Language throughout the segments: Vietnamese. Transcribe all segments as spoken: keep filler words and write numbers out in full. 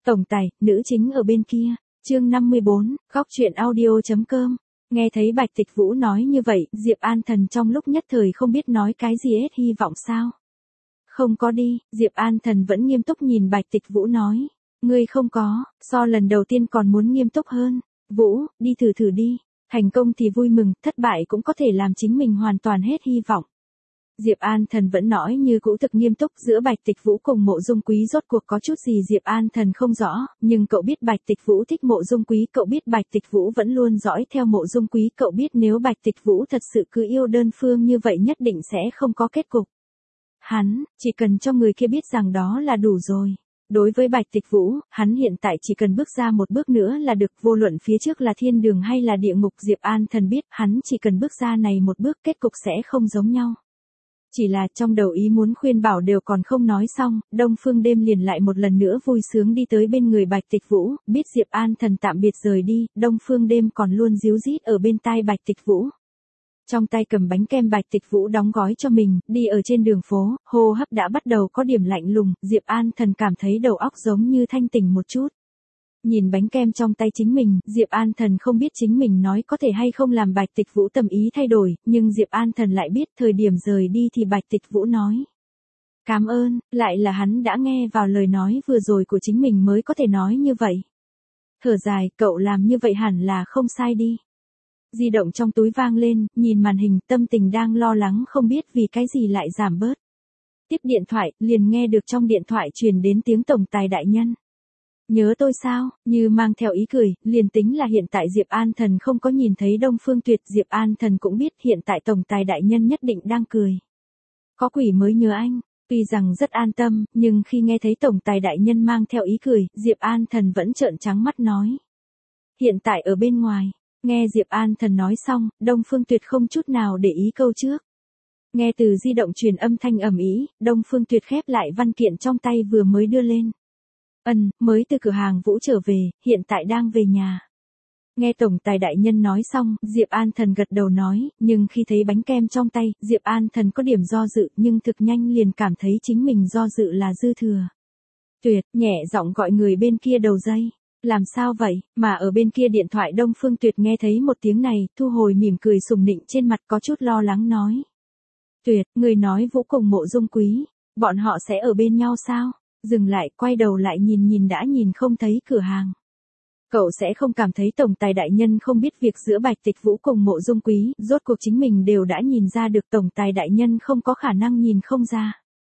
Tổng tài, nữ chính ở bên kia. Chương năm mươi bốn, góc truyện audio.com. Nghe thấy Bạch Tịch Vũ nói như vậy, Diệp An Thần trong lúc nhất thời không biết nói cái gì hết, hy vọng sao? Không có đi, Diệp An Thần vẫn nghiêm túc nhìn Bạch Tịch Vũ nói. Ngươi không có, so lần đầu tiên còn muốn nghiêm túc hơn. Vũ, đi thử thử đi. Thành công thì vui mừng, thất bại cũng có thể làm chính mình hoàn toàn hết hy vọng. Diệp An Thần vẫn nói như cũ thực nghiêm túc, giữa Bạch Tịch Vũ cùng Mộ Dung Quý rốt cuộc có chút gì Diệp An Thần không rõ, nhưng cậu biết Bạch Tịch Vũ thích Mộ Dung Quý, cậu biết Bạch Tịch Vũ vẫn luôn dõi theo Mộ Dung Quý, cậu biết nếu Bạch Tịch Vũ thật sự cứ yêu đơn phương như vậy nhất định sẽ không có kết cục. Hắn, chỉ cần cho người kia biết rằng đó là đủ rồi. Đối với Bạch Tịch Vũ, hắn hiện tại chỉ cần bước ra một bước nữa là được, vô luận phía trước là thiên đường hay là địa ngục, Diệp An Thần biết, hắn chỉ cần bước ra này một bước kết cục sẽ không giống nhau. Chỉ là trong đầu ý muốn khuyên bảo đều còn không nói xong, Đông Phương Đêm liền lại một lần nữa vui sướng đi tới bên người Bạch Tịch Vũ, biết Diệp An Thần tạm biệt rời đi, Đông Phương Đêm còn luôn díu dít ở bên tai Bạch Tịch Vũ. Trong tay cầm bánh kem Bạch Tịch Vũ đóng gói cho mình, đi ở trên đường phố, hô hấp đã bắt đầu có điểm lạnh lùng, Diệp An Thần cảm thấy đầu óc giống như thanh tỉnh một chút. Nhìn bánh kem trong tay chính mình, Diệp An Thần không biết chính mình nói có thể hay không làm Bạch Tịch Vũ tâm ý thay đổi, nhưng Diệp An Thần lại biết thời điểm rời đi thì Bạch Tịch Vũ nói. Cảm ơn, lại là hắn đã nghe vào lời nói vừa rồi của chính mình mới có thể nói như vậy. Thở dài, cậu làm như vậy hẳn là không sai đi. Di động trong túi vang lên, nhìn màn hình, tâm tình đang lo lắng không biết vì cái gì lại giảm bớt. Tiếp điện thoại, liền nghe được trong điện thoại truyền đến tiếng tổng tài đại nhân. Nhớ tôi sao, như mang theo ý cười, liền tính là hiện tại Diệp An Thần không có nhìn thấy Đông Phương Tuyệt, Diệp An Thần cũng biết hiện tại tổng tài đại nhân nhất định đang cười. Có quỷ mới nhớ anh, tuy rằng rất an tâm, nhưng khi nghe thấy tổng tài đại nhân mang theo ý cười, Diệp An Thần vẫn trợn trắng mắt nói. Hiện tại ở bên ngoài, nghe Diệp An Thần nói xong, Đông Phương Tuyệt không chút nào để ý câu trước. Nghe từ di động truyền âm thanh ầm ĩ, Đông Phương Tuyệt khép lại văn kiện trong tay vừa mới đưa lên. Ân, mới từ cửa hàng Vũ trở về, hiện tại đang về nhà. Nghe tổng tài đại nhân nói xong, Diệp An Thần gật đầu nói, nhưng khi thấy bánh kem trong tay, Diệp An Thần có điểm do dự, nhưng thực nhanh liền cảm thấy chính mình do dự là dư thừa. Tuyệt, nhẹ giọng gọi người bên kia đầu dây. Làm sao vậy, mà ở bên kia điện thoại Đông Phương Tuyệt nghe thấy một tiếng này, thu hồi mỉm cười sùng nịnh trên mặt, có chút lo lắng nói. Tuyệt, người nói Vũ cùng Mộ Dung Quý, bọn họ sẽ ở bên nhau sao? Dừng lại, quay đầu lại nhìn nhìn đã nhìn không thấy cửa hàng. Cậu sẽ không cảm thấy tổng tài đại nhân không biết việc giữa Bạch Tịch Vũ cùng Mộ Dung Quý, rốt cuộc chính mình đều đã nhìn ra được, tổng tài đại nhân không có khả năng nhìn không ra.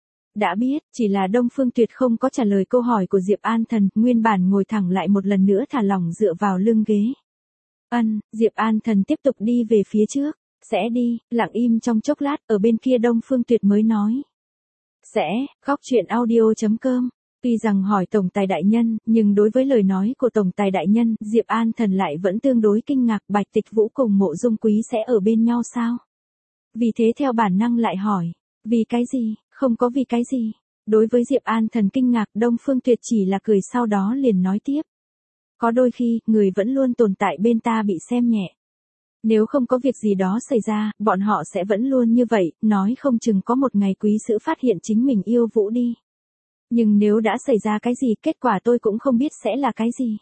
Đã biết, chỉ là Đông Phương Tuyệt không có trả lời câu hỏi của Diệp An Thần, nguyên bản ngồi thẳng lại một lần nữa thả lỏng dựa vào lưng ghế. Ân, Diệp An Thần tiếp tục đi về phía trước, sẽ đi, lặng im trong chốc lát, ở bên kia Đông Phương Tuyệt mới nói. Sẽ, góc truyện audio.com. Tuy rằng hỏi tổng tài đại nhân, nhưng đối với lời nói của tổng tài đại nhân, Diệp An Thần lại vẫn tương đối kinh ngạc, Bạch Tịch Vũ cùng Mộ Dung Quý sẽ ở bên nhau sao? Vì thế theo bản năng lại hỏi, vì cái gì, không có vì cái gì. Đối với Diệp An Thần kinh ngạc, Đông Phương Tuyệt chỉ là cười sau đó liền nói tiếp. Có đôi khi, người vẫn luôn tồn tại bên ta bị xem nhẹ. Nếu không có việc gì đó xảy ra, bọn họ sẽ vẫn luôn như vậy, nói không chừng có một ngày quý sứ phát hiện chính mình yêu Vũ đi. Nhưng nếu đã xảy ra cái gì, kết quả tôi cũng không biết sẽ là cái gì.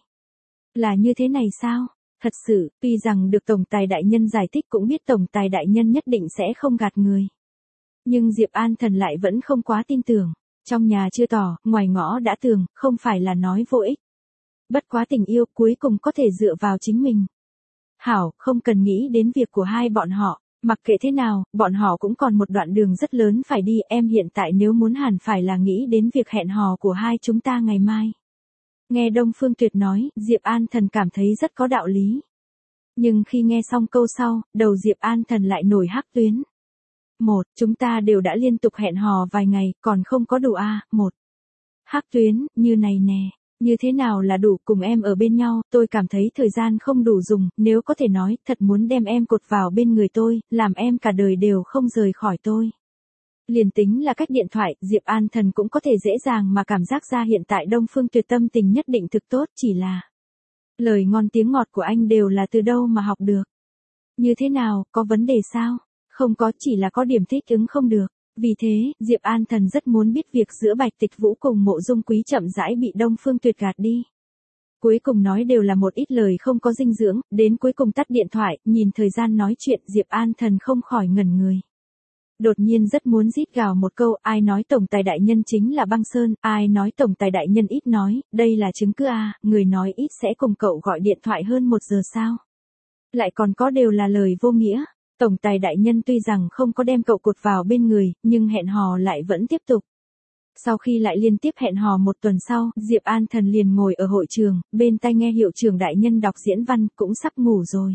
Là như thế này sao? Thật sự, tuy rằng được tổng tài đại nhân giải thích, cũng biết tổng tài đại nhân nhất định sẽ không gạt người. Nhưng Diệp An Thần lại vẫn không quá tin tưởng. Trong nhà chưa tỏ, ngoài ngõ đã tường, không phải là nói vô ích. Bất quá tình yêu cuối cùng có thể dựa vào chính mình. Hảo, không cần nghĩ đến việc của hai bọn họ, mặc kệ thế nào, bọn họ cũng còn một đoạn đường rất lớn phải đi, em hiện tại nếu muốn hẳn phải là nghĩ đến việc hẹn hò của hai chúng ta ngày mai. Nghe Đông Phương Tuyệt nói, Diệp An Thần cảm thấy rất có đạo lý. Nhưng khi nghe xong câu sau, đầu Diệp An Thần lại nổi hắc tuyến. Một, chúng ta đều đã liên tục hẹn hò vài ngày, còn không có đủ à, một. Hắc tuyến, như này nè. Như thế nào là đủ, cùng em ở bên nhau, tôi cảm thấy thời gian không đủ dùng, nếu có thể nói, thật muốn đem em cột vào bên người tôi, làm em cả đời đều không rời khỏi tôi. Liền tính là cách điện thoại, Diệp An Thần cũng có thể dễ dàng mà cảm giác ra hiện tại Đông Phương Tuyệt tâm tình nhất định thực tốt, chỉ là lời ngon tiếng ngọt của anh đều là từ đâu mà học được. Như thế nào, có vấn đề sao? Không có, chỉ là có điểm thích ứng không được. Vì thế, Diệp An Thần rất muốn biết việc giữa Bạch Tịch Vũ cùng Mộ Dung Quý chậm rãi bị Đông Phương Tuyệt gạt đi. Cuối cùng nói đều là một ít lời không có dinh dưỡng, đến cuối cùng tắt điện thoại, nhìn thời gian nói chuyện Diệp An Thần không khỏi ngẩn người. Đột nhiên rất muốn rít gào một câu, ai nói tổng tài đại nhân chính là Băng Sơn, ai nói tổng tài đại nhân ít nói, đây là chứng cứ a, người nói ít sẽ cùng cậu gọi điện thoại hơn một giờ sao? Lại còn có đều là lời vô nghĩa, tổng tài đại nhân tuy rằng không có đem cậu cột vào bên người, nhưng hẹn hò lại vẫn tiếp tục. Sau khi lại liên tiếp hẹn hò một tuần sau, Diệp An Thần liền ngồi ở hội trường, bên tai nghe hiệu trưởng đại nhân đọc diễn văn, cũng sắp ngủ rồi.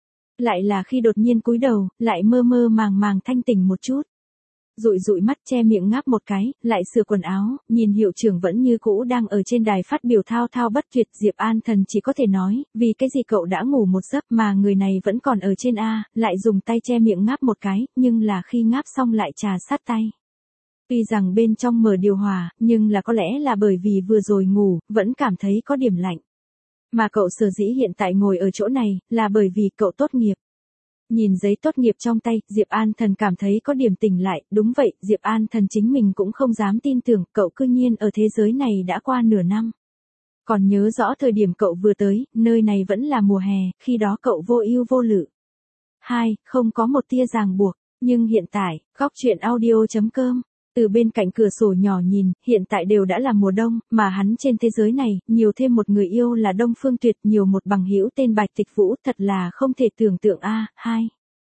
Lại là khi đột nhiên cúi đầu, lại mơ mơ màng màng thanh tỉnh một chút. Dụi dụi mắt che miệng ngáp một cái, lại sửa quần áo, nhìn hiệu trưởng vẫn như cũ đang ở trên đài phát biểu thao thao bất tuyệt. Diệp An Thần chỉ có thể nói, vì cái gì cậu đã ngủ một giấc mà người này vẫn còn ở trên A, lại dùng tay che miệng ngáp một cái, nhưng là khi ngáp xong lại trà sát tay. Tuy rằng bên trong mở điều hòa, nhưng là có lẽ là bởi vì vừa rồi ngủ, vẫn cảm thấy có điểm lạnh. Mà cậu sở dĩ hiện tại ngồi ở chỗ này, là bởi vì cậu tốt nghiệp. Nhìn giấy tốt nghiệp trong tay, Diệp An Thần cảm thấy có điểm tỉnh lại, đúng vậy, Diệp An Thần chính mình cũng không dám tin tưởng, cậu cư nhiên ở thế giới này đã qua nửa năm. Còn nhớ rõ thời điểm cậu vừa tới, nơi này vẫn là mùa hè, khi đó cậu vô ưu vô lự. Hai, không có một tia ràng buộc, nhưng hiện tại, góc truyện audio chấm com. Từ bên cạnh cửa sổ nhỏ nhìn, hiện tại đều đã là mùa đông, mà hắn trên thế giới này, nhiều thêm một người yêu là Đông Phương Tuyệt, nhiều một bằng hữu tên Bạch Tịch Vũ, thật là không thể tưởng tượng a. Hai.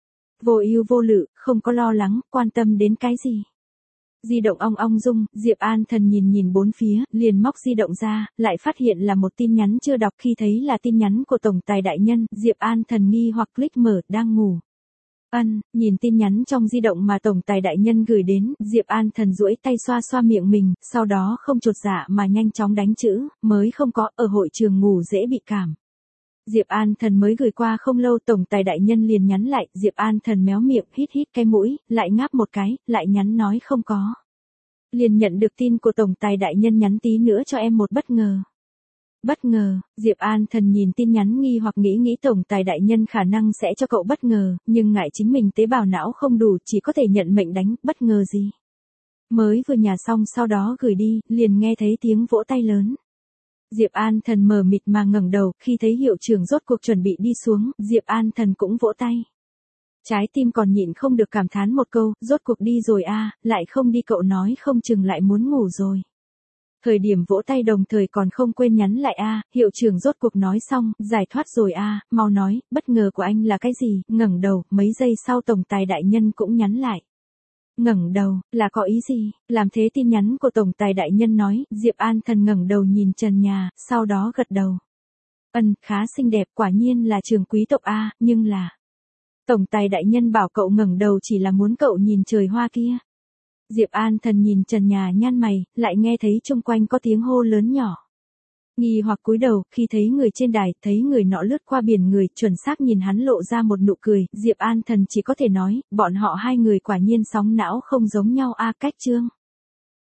Vô ưu vô lự, không có lo lắng, quan tâm đến cái gì. Di động ong ong rung, Diệp An Thần nhìn nhìn bốn phía, liền móc di động ra, lại phát hiện là một tin nhắn chưa đọc, khi thấy là tin nhắn của tổng tài đại nhân, Diệp An Thần nghi hoặc click mở, đang ngủ. Ân, nhìn tin nhắn trong di động mà tổng tài đại nhân gửi đến, Diệp An Thần duỗi tay xoa xoa miệng mình, sau đó không chột dạ mà nhanh chóng đánh chữ, mới không có, ở hội trường ngủ dễ bị cảm. Diệp An Thần mới gửi qua không lâu, tổng tài đại nhân liền nhắn lại, Diệp An Thần méo miệng, hít hít cái mũi, lại ngáp một cái, lại nhắn nói không có. Liền nhận được tin của tổng tài đại nhân nhắn tí nữa cho em một bất ngờ. Bất ngờ, Diệp An Thần nhìn tin nhắn nghi hoặc nghĩ nghĩ tổng tài đại nhân khả năng sẽ cho cậu bất ngờ, nhưng ngại chính mình tế bào não không đủ, chỉ có thể nhận mệnh đánh, bất ngờ gì. Mới vừa nhả xong sau đó gửi đi, liền nghe thấy tiếng vỗ tay lớn. Diệp An Thần mờ mịt mà ngẩng đầu, khi thấy hiệu trưởng rốt cuộc chuẩn bị đi xuống, Diệp An Thần cũng vỗ tay. Trái tim còn nhịn không được cảm thán một câu, rốt cuộc đi rồi a, lại không đi cậu nói không chừng lại muốn ngủ rồi. Thời điểm vỗ tay đồng thời còn không quên nhắn lại a, hiệu trưởng rốt cuộc nói xong, giải thoát rồi a, mau nói, bất ngờ của anh là cái gì, ngẩng đầu, mấy giây sau tổng tài đại nhân cũng nhắn lại. Ngẩng đầu, là có ý gì, làm thế tin nhắn của tổng tài đại nhân nói, Diệp An Thần ngẩng đầu nhìn trần nhà, sau đó gật đầu. Ân, khá xinh đẹp, quả nhiên là trường quý tộc a, nhưng là... Tổng tài đại nhân bảo cậu ngẩng đầu chỉ là muốn cậu nhìn trời hoa kia. Diệp An Thần nhìn trần nhà nhăn mày, lại nghe thấy chung quanh có tiếng hô lớn nhỏ. Nghi hoặc cúi đầu, khi thấy người trên đài, thấy người nọ lướt qua biển người, chuẩn xác nhìn hắn lộ ra một nụ cười, Diệp An Thần chỉ có thể nói, bọn họ hai người quả nhiên sóng não không giống nhau a, cách chương.